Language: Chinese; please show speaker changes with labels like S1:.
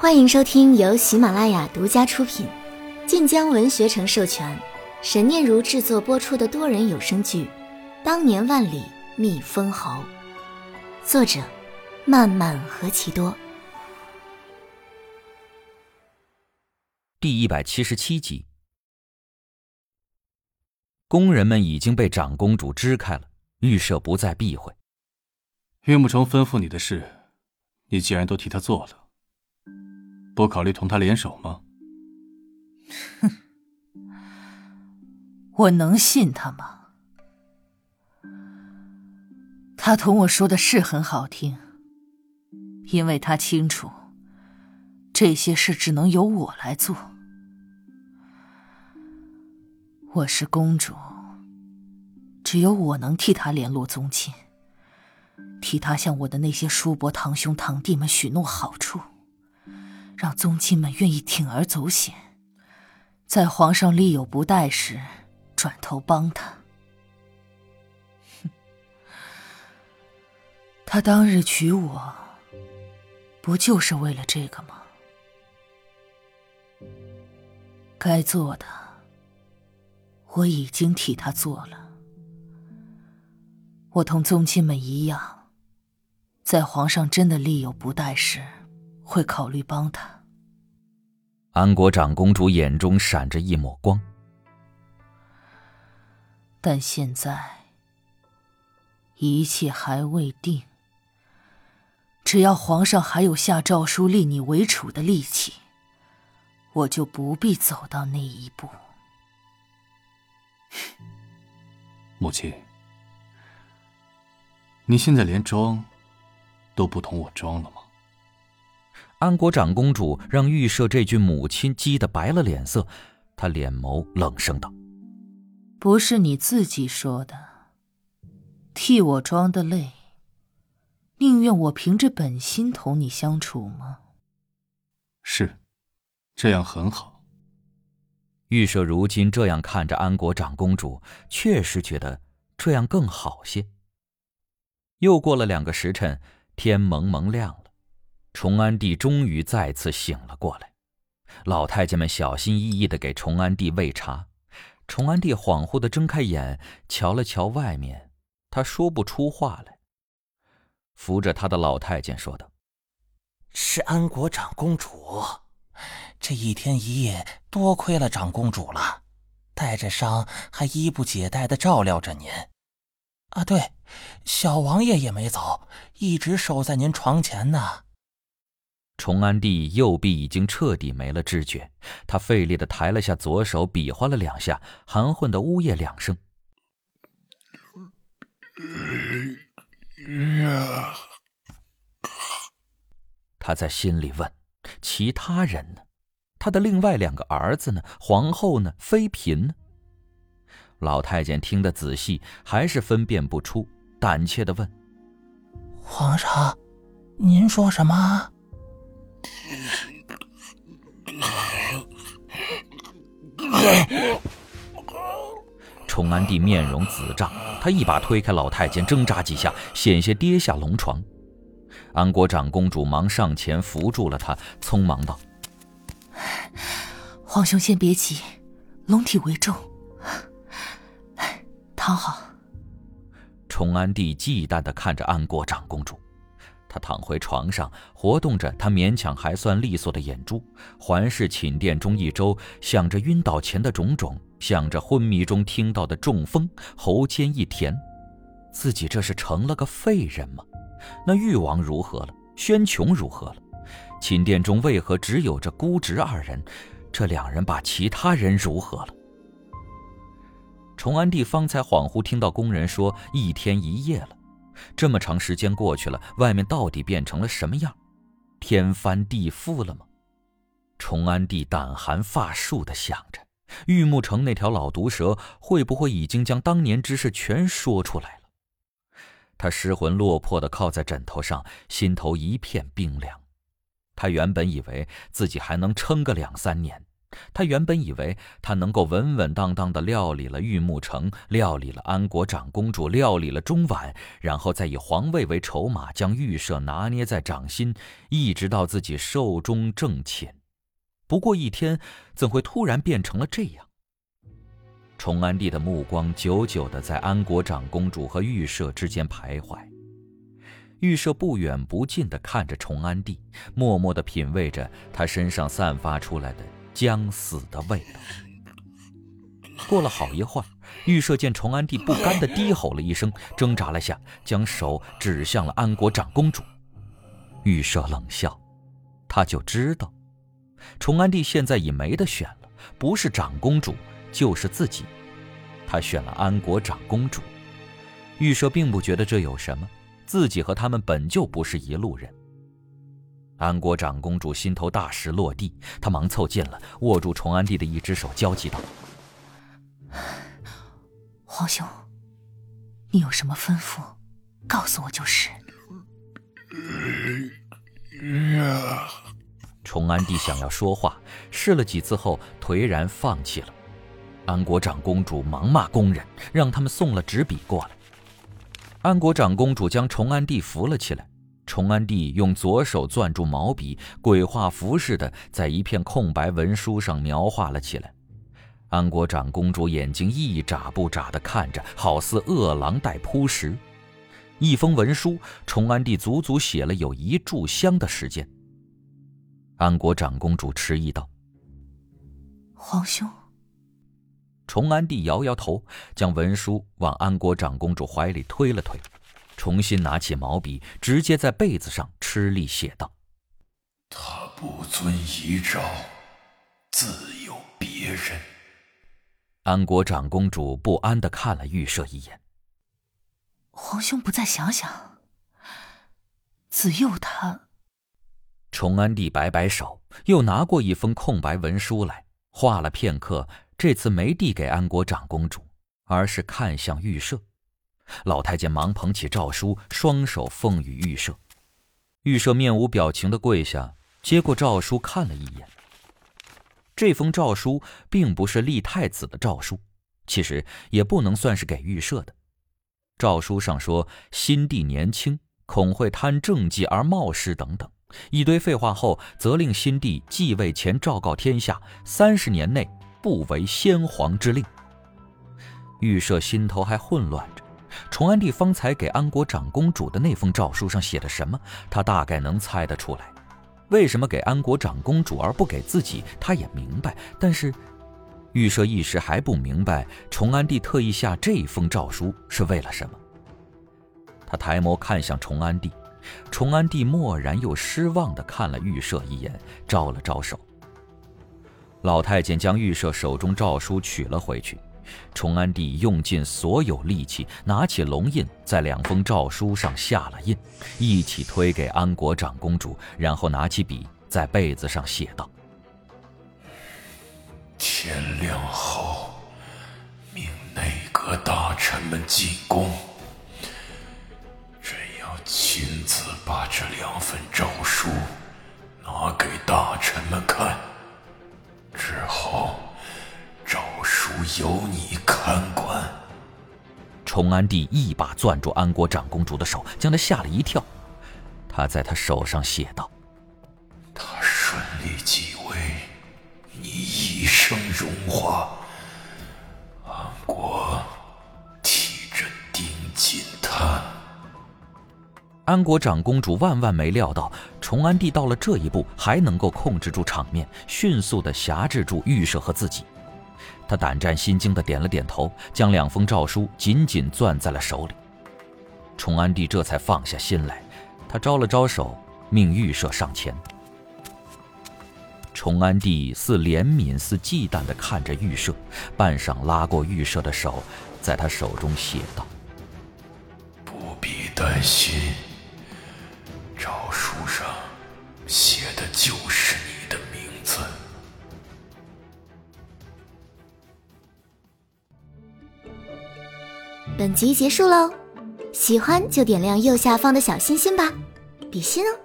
S1: 欢迎收听由喜马拉雅独家出品、晋江文学城授权、神念如制作播出的多人有声剧《当年万里觅封侯》，作者漫漫何其多。
S2: 第177集。工人们已经被长公主支开了，预设不再避讳。
S3: 岳慕成吩咐你的事，你既然都替他做了，不考虑同他联手吗？
S4: 哼，我能信他吗？他同我说的是很好听，因为他清楚这些事只能由我来做。我是公主，只有我能替他联络宗亲，替他向我的那些叔伯堂兄堂弟们许诺好处，让宗亲们愿意铤而走险，在皇上力有不逮时转头帮他。他当日娶我，不就是为了这个吗？该做的我已经替他做了。我同宗亲们一样，在皇上真的力有不逮时，会考虑帮他。
S2: 安国长公主眼中闪着一抹光。
S4: 但现在一切还未定，只要皇上还有下诏书立你为储的力气，我就不必走到那一步。
S3: 母亲，你现在连装都不同我装了吗？
S2: 安国长公主让预设这句母亲激得白了脸色，她脸眸冷声道：
S4: 不是你自己说的，替我装的累，宁愿我凭着本心同你相处吗？
S3: 是，这样很好。
S2: 预设如今这样看着安国长公主，确实觉得这样更好些。又过了2个时辰，天蒙蒙亮了，崇安帝终于再次醒了过来。老太监们小心翼翼地给崇安帝喂茶。崇安帝恍惚地睁开眼，瞧了瞧外面，他说不出话来。扶着他的老太监说道：
S5: 是安国长公主，这一天一夜多亏了长公主了，带着伤还衣不解带地照料着您。啊对，小王爷也没走，一直守在您床前呢。
S2: 崇安帝右臂已经彻底没了知觉，他费力地抬了下左手，比划了2下，含混地呜咽2声。他在心里问：其他人呢？他的另外2个儿子呢？皇后呢？妃嫔呢？老太监听得仔细，还是分辨不出，胆怯地问：
S5: 皇上，您说什么？
S2: 崇安帝面容紫胀，他一把推开老太监，挣扎几下，险些跌下龙床。安国长公主忙上前扶住了他，匆忙道：
S4: 皇兄先别急，龙体为重，躺好。
S2: 崇安帝忌惮地看着安国长公主，他躺回床上，活动着他勉强还算利索的眼珠，环视寝殿中一周，想着晕倒前的种种，想着昏迷中听到的中风，喉间一甜。自己这是成了个废人吗？那誉王如何了？宣琼如何了？寝殿中为何只有这姑侄2人？这2人把其他人如何了？崇安帝方才恍惚听到工人说1天1夜了，这么长时间过去了，外面到底变成了什么样？天翻地覆了吗？崇安帝胆寒发竖地想着，玉木城那条老毒蛇会不会已经将当年之事全说出来了？他失魂落魄地靠在枕头上，心头一片冰凉。他原本以为自己还能撑个2-3年， 他原本以为他能够稳稳当当地料理了玉木城，料理了安国长公主，料理了中婉，然后再以皇位为筹码，将玉舍拿捏在掌心，一直到自己寿终正寝。不过一天，怎会突然变成了这样？崇安帝的目光久久地在安国长公主和玉舍之间徘徊。玉舍不远不近地看着崇安帝，默默地品味着他身上散发出来的将死的味道。过了好一会儿，玉舍见崇安帝不甘地低吼了一声，挣扎了下，将手指向了安国长公主。玉舍冷笑，他就知道崇安帝现在已没得选了，不是长公主就是自己。他选了安国长公主。玉舍并不觉得这有什么，自己和他们本就不是一路人。安国长公主心头大石落地，她忙凑近了，握住崇安帝的一只手，焦急道：
S4: 皇兄，你有什么吩咐，告诉我就是。
S2: 崇安帝想要说话，试了几次后颓然放弃了。安国长公主忙骂工人，让他们送了纸笔过来。安国长公主将崇安帝扶了起来，崇安帝用左手攥住毛笔，鬼画符似的在一片空白文书上描画了起来。安国长公主眼睛一眨不眨地看着，好似饿狼待扑食。一封文书，崇安帝足足写了有1炷香的时间。安国长公主迟疑道：
S4: 皇兄。
S2: 崇安帝摇摇头，将文书往安国长公主怀里推了推，重新拿起毛笔，直接在被子上吃力写道：
S6: 他不遵遗诏，自有别人。
S2: 安国长公主不安地看了玉舍一眼。
S4: 皇兄不再想想，子佑他……
S2: 崇安帝摆摆手，又拿过一封空白文书来，画了片刻，这次没递给安国长公主，而是看向玉舍。老太监忙捧起诏书，双手奉与玉舍。玉舍面无表情地跪下，接过诏书看了一眼。这封诏书并不是立太子的诏书，其实也不能算是给玉舍的。诏书上说新帝年轻，恐会贪政绩而冒失等等，一堆废话后，责令新帝继位前昭告天下，30年内不违先皇之令。玉舍心头还混乱着，崇安帝方才给安国长公主的那封诏书上写的什么，他大概能猜得出来。为什么给安国长公主而不给自己，他也明白，但是玉舍一时还不明白崇安帝特意下这封诏书是为了什么。他抬眸看向崇安帝，崇安帝漠然又失望地看了玉舍一眼，招了招手。老太监将玉舍手中诏书取了回去，崇安帝用尽所有力气，拿起龙印，在2封诏书上下了印，一起推给安国长公主，然后拿起笔在被子上写道：
S6: 天亮后，命内阁大臣们进宫，朕要亲自把这2份诏书拿给大臣们看，之后诏书由你看管。
S2: 崇安帝一把攥住安国长公主的手，将她吓了一跳。他在她手上写道：
S6: 他顺利继位，你一生荣华，安国替朕盯紧他。
S2: 安国长公主万万没料到崇安帝到了这一步还能够控制住场面，迅速地辖制住玉舍和自己。他胆战心惊地点了点头，将2封诏书紧紧攥在了手里。崇安帝这才放下心来，他招了招手，命玉舍上前。崇安帝似怜悯似忌惮地看着玉舍，半晌拉过玉舍的手，在他手中写道：
S6: 不必担心，诏书上写的就是你的名字。
S1: 本集结束喽，喜欢就点亮右下方的小心心吧，比心哦。